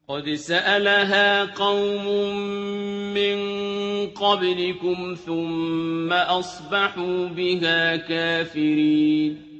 قد سألها قوم من قبلكم ثم أصبحوا بها كافرين